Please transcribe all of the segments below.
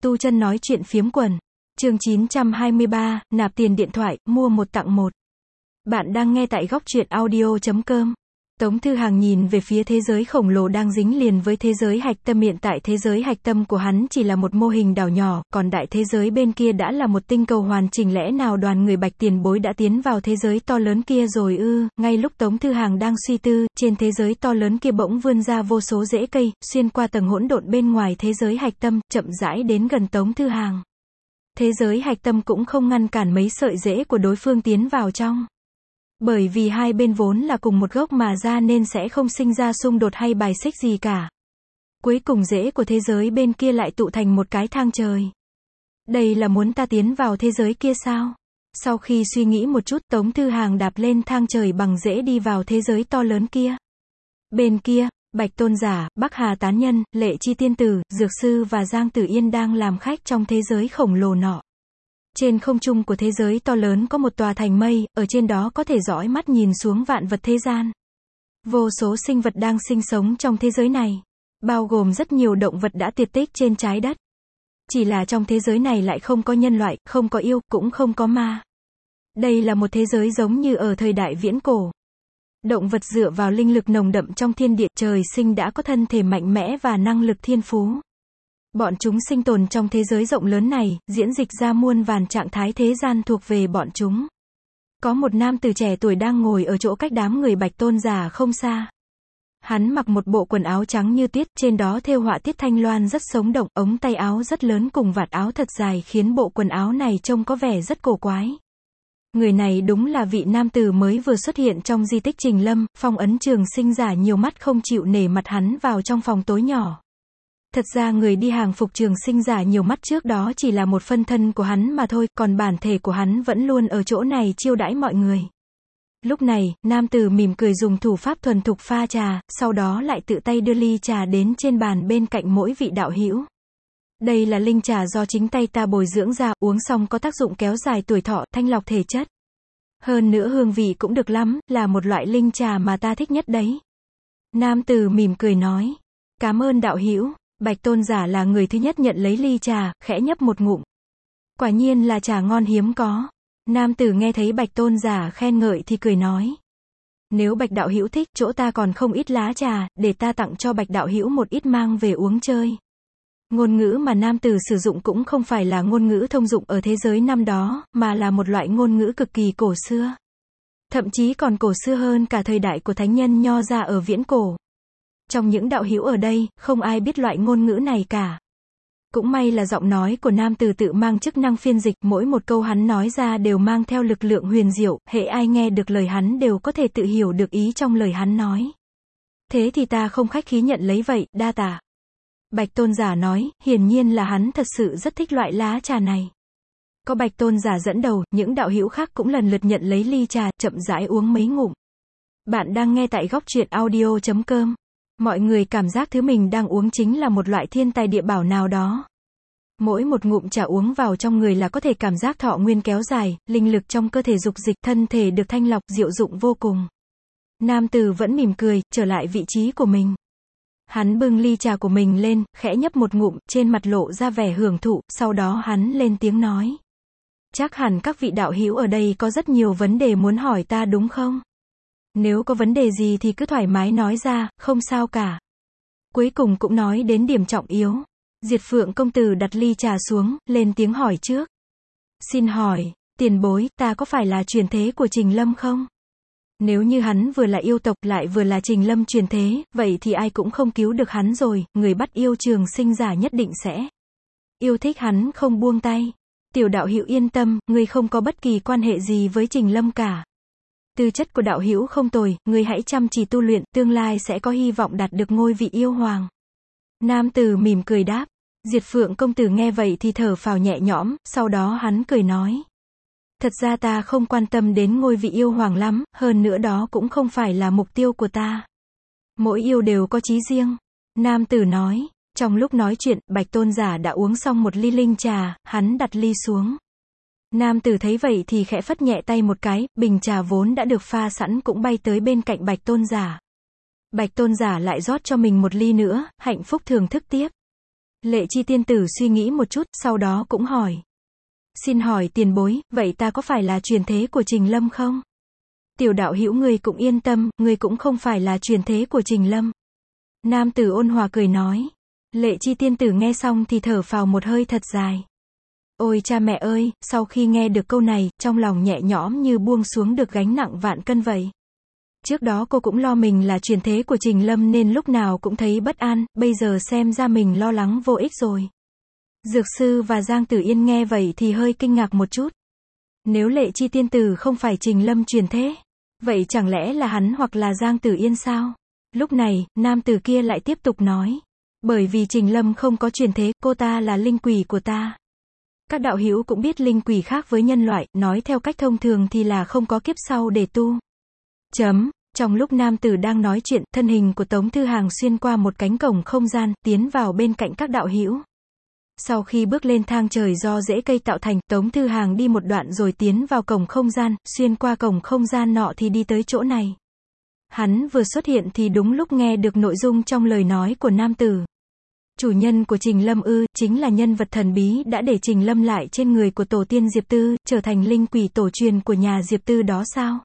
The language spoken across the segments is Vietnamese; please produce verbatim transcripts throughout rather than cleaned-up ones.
Tu Chân nói chuyện phiếm quần. Chương chín trăm hai mươi ba, nạp tiền điện thoại, mua một tặng một. Bạn đang nghe tại góc truyện audio chấm com. Tống Thư Hàng nhìn về phía thế giới khổng lồ đang dính liền với thế giới hạch tâm. Hiện tại thế giới hạch tâm của hắn chỉ là một mô hình đảo nhỏ, còn đại thế giới bên kia đã là một tinh cầu hoàn chỉnh. Lẽ nào đoàn người Bạch tiền bối đã tiến vào thế giới to lớn kia rồi ư? Ngay lúc Tống Thư Hàng đang suy tư, trên thế giới to lớn kia bỗng vươn ra vô số rễ cây, xuyên qua tầng hỗn độn bên ngoài thế giới hạch tâm, chậm rãi đến gần Tống Thư Hàng. Thế giới hạch tâm cũng không ngăn cản mấy sợi rễ của đối phương tiến vào trong. Bởi vì hai bên vốn là cùng một gốc mà ra nên sẽ không sinh ra xung đột hay bài xích gì cả. Cuối cùng rễ của thế giới bên kia lại tụ thành một cái thang trời. Đây là muốn ta tiến vào thế giới kia sao? Sau khi suy nghĩ một chút, Tống Thư Hàng đạp lên thang trời bằng rễ đi vào thế giới to lớn kia. Bên kia, Bạch Tôn Giả, Bắc Hà Tán Nhân, Lệ Chi Tiên Tử, Dược Sư và Giang Tử Yên đang làm khách trong thế giới khổng lồ nọ. Trên không trung của thế giới to lớn có một tòa thành mây, ở trên đó có thể dõi mắt nhìn xuống vạn vật thế gian. Vô số sinh vật đang sinh sống trong thế giới này, bao gồm rất nhiều động vật đã tuyệt tích trên trái đất. Chỉ là trong thế giới này lại không có nhân loại, không có yêu, cũng không có ma. Đây là một thế giới giống như ở thời đại viễn cổ. Động vật dựa vào linh lực nồng đậm trong thiên địa, trời sinh đã có thân thể mạnh mẽ và năng lực thiên phú. Bọn chúng sinh tồn trong thế giới rộng lớn này, diễn dịch ra muôn vàn trạng thái thế gian thuộc về bọn chúng. Có một nam tử trẻ tuổi đang ngồi ở chỗ cách đám người Bạch Tôn Giả không xa. Hắn mặc một bộ quần áo trắng như tuyết, trên đó thêu họa tiết thanh loan rất sống động, ống tay áo rất lớn cùng vạt áo thật dài khiến bộ quần áo này trông có vẻ rất cổ quái. Người này đúng là vị nam tử mới vừa xuất hiện trong di tích Trình Lâm, phong ấn Trường Sinh giả nhiều mắt không chịu nể mặt hắn vào trong phòng tối nhỏ. Thật ra người đi hàng phục Trường Sinh giả nhiều mắt trước đó chỉ là một phân thân của hắn mà thôi, còn bản thể của hắn vẫn luôn ở chỗ này chiêu đãi mọi người. Lúc này, nam tử mỉm cười dùng thủ pháp thuần thục pha trà, sau đó lại tự tay đưa ly trà đến trên bàn bên cạnh mỗi vị đạo hữu. Đây là linh trà do chính tay ta bồi dưỡng ra, uống xong có tác dụng kéo dài tuổi thọ, thanh lọc thể chất. Hơn nữa hương vị cũng được lắm, là một loại linh trà mà ta thích nhất đấy. Nam tử mỉm cười nói. Cảm ơn đạo hữu. Bạch Tôn Giả là người thứ nhất nhận lấy ly trà, khẽ nhấp một ngụm. Quả nhiên là trà ngon hiếm có. Nam tử nghe thấy Bạch Tôn Giả khen ngợi thì cười nói. Nếu Bạch đạo hữu thích, chỗ ta còn không ít lá trà, để ta tặng cho Bạch đạo hữu một ít mang về uống chơi. Ngôn ngữ mà nam tử sử dụng cũng không phải là ngôn ngữ thông dụng ở thế giới năm đó, mà là một loại ngôn ngữ cực kỳ cổ xưa. Thậm chí còn cổ xưa hơn cả thời đại của thánh nhân Nho ra ở viễn cổ. Trong những đạo hữu ở đây, không ai biết loại ngôn ngữ này cả. Cũng may là giọng nói của nam tử tự mang chức năng phiên dịch, mỗi một câu hắn nói ra đều mang theo lực lượng huyền diệu, hễ ai nghe được lời hắn đều có thể tự hiểu được ý trong lời hắn nói. Thế thì ta không khách khí nhận lấy vậy, đa tạ. Bạch Tôn Giả nói, hiển nhiên là hắn thật sự rất thích loại lá trà này. Có Bạch Tôn Giả dẫn đầu, những đạo hữu khác cũng lần lượt nhận lấy ly trà, chậm rãi uống mấy ngụm. Bạn đang nghe tại góc truyện audio chấm com. Mọi người cảm giác thứ mình đang uống chính là một loại thiên tài địa bảo nào đó. Mỗi một ngụm trà uống vào trong người là có thể cảm giác thọ nguyên kéo dài, linh lực trong cơ thể dục dịch, thân thể được thanh lọc, diệu dụng vô cùng. Nam tử vẫn mỉm cười, trở lại vị trí của mình. Hắn bưng ly trà của mình lên, khẽ nhấp một ngụm, trên mặt lộ ra vẻ hưởng thụ, sau đó hắn lên tiếng nói. Chắc hẳn các vị đạo hữu ở đây có rất nhiều vấn đề muốn hỏi ta đúng không? Nếu có vấn đề gì thì cứ thoải mái nói ra, không sao cả. Cuối cùng cũng nói đến điểm trọng yếu. Diệt Phượng công tử đặt ly trà xuống, lên tiếng hỏi trước. Xin hỏi, tiền bối, ta có phải là truyền thế của Trình Lâm không? Nếu như hắn vừa là yêu tộc lại vừa là Trình Lâm truyền thế, vậy thì ai cũng không cứu được hắn rồi, người bắt yêu Trường Sinh giả nhất định sẽ yêu thích hắn không buông tay. Tiểu đạo hữu yên tâm, ngươi không có bất kỳ quan hệ gì với Trình Lâm cả. Tư chất của đạo hữu không tồi, ngươi hãy chăm chỉ tu luyện, tương lai sẽ có hy vọng đạt được ngôi vị yêu hoàng. Nam tử mỉm cười đáp. Diệt Phượng công tử nghe vậy thì thở phào nhẹ nhõm, sau đó hắn cười nói. Thật ra ta không quan tâm đến ngôi vị yêu hoàng lắm, hơn nữa đó cũng không phải là mục tiêu của ta. Mỗi yêu đều có chí riêng. Nam tử nói. Trong lúc nói chuyện, Bạch Tôn Giả đã uống xong một ly linh trà, hắn đặt ly xuống. Nam tử thấy vậy thì khẽ phất nhẹ tay một cái, bình trà vốn đã được pha sẵn cũng bay tới bên cạnh Bạch Tôn Giả. Bạch Tôn Giả lại rót cho mình một ly nữa, hạnh phúc thưởng thức tiếp. Lệ Chi tiên tử suy nghĩ một chút, sau đó cũng hỏi. Xin hỏi tiền bối, vậy ta có phải là truyền thế của Trình Lâm không? Tiểu đạo hữu ngươi cũng yên tâm, ngươi cũng không phải là truyền thế của Trình Lâm. Nam tử ôn hòa cười nói. Lệ Chi tiên tử nghe xong thì thở phào một hơi thật dài. Ôi cha mẹ ơi, sau khi nghe được câu này, trong lòng nhẹ nhõm như buông xuống được gánh nặng vạn cân vậy. Trước đó cô cũng lo mình là truyền thế của Trình Lâm nên lúc nào cũng thấy bất an, bây giờ xem ra mình lo lắng vô ích rồi. Dược sư và Giang Tử Yên nghe vậy thì hơi kinh ngạc một chút. Nếu Lệ Chi tiên tử không phải Trình Lâm truyền thế, vậy chẳng lẽ là hắn hoặc là Giang Tử Yên sao? Lúc này, nam tử kia lại tiếp tục nói. Bởi vì Trình Lâm không có truyền thế, cô ta là linh quỷ của ta. Các đạo hữu cũng biết linh quỷ khác với nhân loại, nói theo cách thông thường thì là không có kiếp sau để tu. Chấm. Trong lúc nam tử đang nói chuyện, thân hình của Tống Thư Hàng xuyên qua một cánh cổng không gian, tiến vào bên cạnh các đạo hữu. Sau khi bước lên thang trời do rễ cây tạo thành, Tống Thư Hàng đi một đoạn rồi tiến vào cổng không gian, xuyên qua cổng không gian nọ thì đi tới chỗ này. Hắn vừa xuất hiện thì đúng lúc nghe được nội dung trong lời nói của nam tử. Chủ nhân của Trình Lâm ư, chính là nhân vật thần bí đã để Trình Lâm lại trên người của tổ tiên Diệp Tư, trở thành linh quỷ tổ truyền của nhà Diệp Tư đó sao?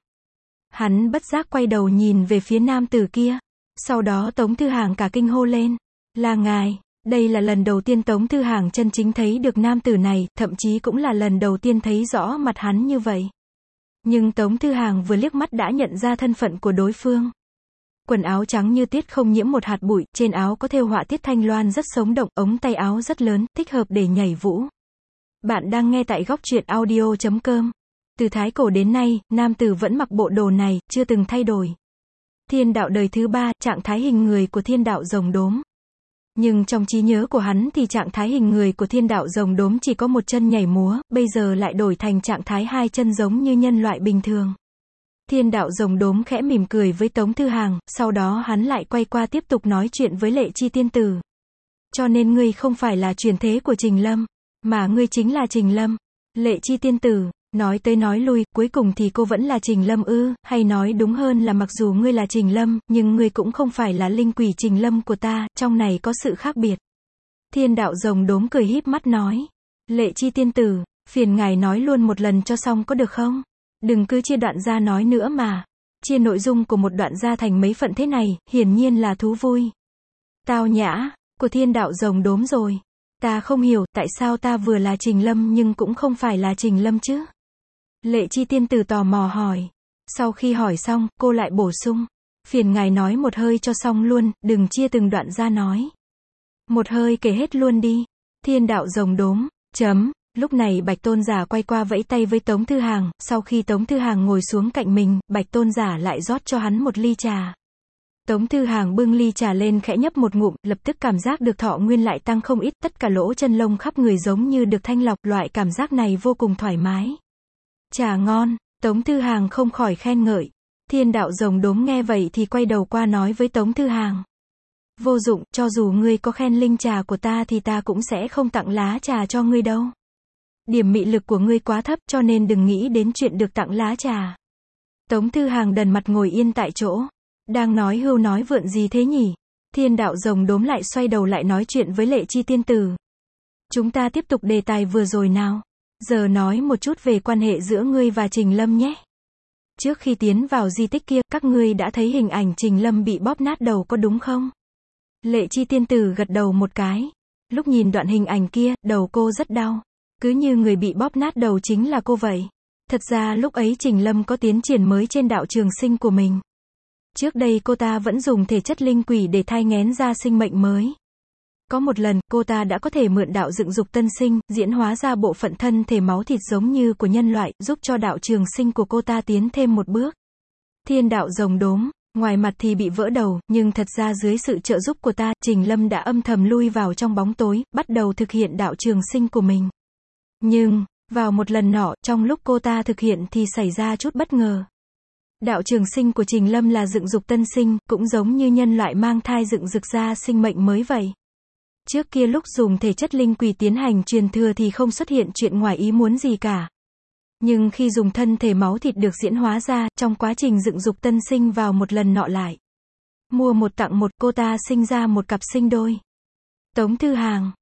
Hắn bất giác quay đầu nhìn về phía nam tử kia. Sau đó Tống Thư Hàng cả kinh hô lên. Là ngài. Đây là lần đầu tiên Tống Thư Hàng chân chính thấy được nam tử này, thậm chí cũng là lần đầu tiên thấy rõ mặt hắn như vậy. Nhưng Tống Thư Hàng vừa liếc mắt đã nhận ra thân phận của đối phương. Quần áo trắng như tuyết không nhiễm một hạt bụi, trên áo có thêu họa tiết thanh loan rất sống động, ống tay áo rất lớn, thích hợp để nhảy vũ. Bạn đang nghe tại góc truyện audio chấm com. Từ thái cổ đến nay, nam tử vẫn mặc bộ đồ này, chưa từng thay đổi. Thiên đạo đời thứ ba, trạng thái hình người của thiên đạo rồng đốm. Nhưng trong trí nhớ của hắn thì trạng thái hình người của thiên đạo rồng đốm chỉ có một chân nhảy múa, bây giờ lại đổi thành trạng thái hai chân giống như nhân loại bình thường. Thiên đạo rồng đốm khẽ mỉm cười với Tống Thư Hàng, sau đó hắn lại quay qua tiếp tục nói chuyện với Lệ Chi tiên tử. Cho nên ngươi không phải là truyền thế của Trình Lâm, mà ngươi chính là Trình Lâm. Lệ Chi tiên tử, nói tới nói lui, cuối cùng thì cô vẫn là Trình Lâm ư, hay nói đúng hơn là mặc dù ngươi là Trình Lâm, nhưng ngươi cũng không phải là linh quỷ Trình Lâm của ta, trong này có sự khác biệt. Thiên đạo rồng đốm cười híp mắt nói. Lệ Chi tiên tử, phiền ngài nói luôn một lần cho xong có được không? Đừng cứ chia đoạn ra nói nữa mà. Chia nội dung của một đoạn ra thành mấy phần thế này, hiển nhiên là thú vui. Tao nhã, của thiên đạo rồng đốm rồi. Ta không hiểu, tại sao ta vừa là Trình Lâm nhưng cũng không phải là Trình Lâm chứ? Lệ Chi tiên tử tò mò hỏi. Sau khi hỏi xong, cô lại bổ sung. Phiền ngài nói một hơi cho xong luôn, đừng chia từng đoạn ra nói. Một hơi kể hết luôn đi. Thiên đạo rồng đốm, chấm. Lúc này Bạch Tôn Giả quay qua vẫy tay với Tống Thư Hàng, sau khi Tống Thư Hàng ngồi xuống cạnh mình, Bạch Tôn Giả lại rót cho hắn một ly trà. Tống Thư Hàng bưng ly trà lên khẽ nhấp một ngụm, lập tức cảm giác được thọ nguyên lại tăng không ít, tất cả lỗ chân lông khắp người giống như được thanh lọc, loại cảm giác này vô cùng thoải mái. Trà ngon, Tống Thư Hàng không khỏi khen ngợi. Thiên đạo rồng đốm nghe vậy thì quay đầu qua nói với Tống Thư Hàng. Vô dụng, cho dù ngươi có khen linh trà của ta thì ta cũng sẽ không tặng lá trà cho ngươi đâu. Điểm mị lực của ngươi quá thấp cho nên đừng nghĩ đến chuyện được tặng lá trà. Tống Thư Hàng đần mặt ngồi yên tại chỗ. Đang nói hưu nói vượn gì thế nhỉ? Thiên đạo rồng đốm lại xoay đầu lại nói chuyện với Lệ Chi tiên tử. Chúng ta tiếp tục đề tài vừa rồi nào. Giờ nói một chút về quan hệ giữa ngươi và Trình Lâm nhé. Trước khi tiến vào di tích kia, các ngươi đã thấy hình ảnh Trình Lâm bị bóp nát đầu có đúng không? Lệ Chi tiên tử gật đầu một cái. Lúc nhìn đoạn hình ảnh kia, đầu cô rất đau. Cứ như người bị bóp nát đầu chính là cô vậy. Thật ra lúc ấy Trình Lâm có tiến triển mới trên đạo trường sinh của mình. Trước đây cô ta vẫn dùng thể chất linh quỷ để thai nghén ra sinh mệnh mới. Có một lần, cô ta đã có thể mượn đạo dựng dục tân sinh, diễn hóa ra bộ phận thân thể máu thịt giống như của nhân loại, giúp cho đạo trường sinh của cô ta tiến thêm một bước. Thiên đạo rồng đốm, ngoài mặt thì bị vỡ đầu, nhưng thật ra dưới sự trợ giúp của ta, Trình Lâm đã âm thầm lui vào trong bóng tối, bắt đầu thực hiện đạo trường sinh của mình. Nhưng, vào một lần nọ, trong lúc cô ta thực hiện thì xảy ra chút bất ngờ. Đạo trường sinh của Trình Lâm là dựng dục tân sinh, cũng giống như nhân loại mang thai dựng dục ra sinh mệnh mới vậy. Trước kia lúc dùng thể chất linh quỷ tiến hành truyền thừa thì không xuất hiện chuyện ngoài ý muốn gì cả. Nhưng khi dùng thân thể máu thịt được diễn hóa ra, trong quá trình dựng dục tân sinh vào một lần nọ lại. Mua một tặng một, cô ta sinh ra một cặp sinh đôi. Tống Thư Hàng,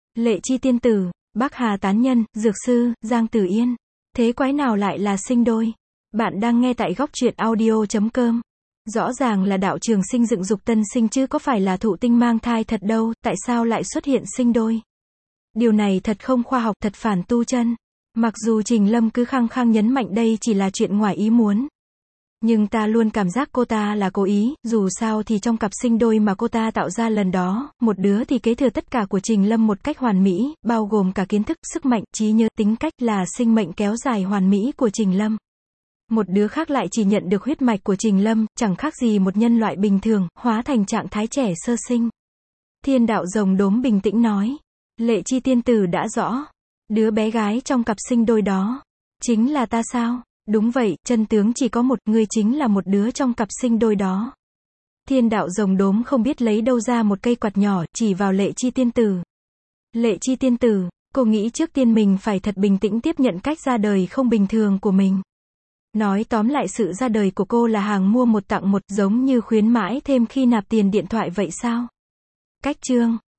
Lệ Chi tiên tử, Bắc Hà tán nhân, dược sư, Giang Tử Yên. Thế quái nào lại là sinh đôi? Bạn đang nghe tại góc truyện audio.com. Rõ ràng là đạo trường sinh dựng dục tân sinh chứ có phải là thụ tinh mang thai thật đâu, tại sao lại xuất hiện sinh đôi? Điều này thật không khoa học, thật phản tu chân. Mặc dù Trình Lâm cứ khăng khăng nhấn mạnh đây chỉ là chuyện ngoài ý muốn. Nhưng ta luôn cảm giác cô ta là cố ý, dù sao thì trong cặp sinh đôi mà cô ta tạo ra lần đó, một đứa thì kế thừa tất cả của Trình Lâm một cách hoàn mỹ, bao gồm cả kiến thức, sức mạnh, trí nhớ, tính cách là sinh mệnh kéo dài hoàn mỹ của Trình Lâm. Một đứa khác lại chỉ nhận được huyết mạch của Trình Lâm, chẳng khác gì một nhân loại bình thường, hóa thành trạng thái trẻ sơ sinh. Thiên đạo rồng đốm bình tĩnh nói. Lệ Chi tiên tử đã rõ. Đứa bé gái trong cặp sinh đôi đó. Chính là ta sao? Đúng vậy, chân tướng chỉ có một, ngươi chính là một đứa trong cặp sinh đôi đó. Thiên đạo rồng đốm không biết lấy đâu ra một cây quạt nhỏ, chỉ vào Lệ Chi tiên tử. Lệ Chi tiên tử, cô nghĩ trước tiên mình phải thật bình tĩnh tiếp nhận cách ra đời không bình thường của mình. Nói tóm lại sự ra đời của cô là hàng mua một tặng một, giống như khuyến mãi thêm khi nạp tiền điện thoại vậy sao? Cách chương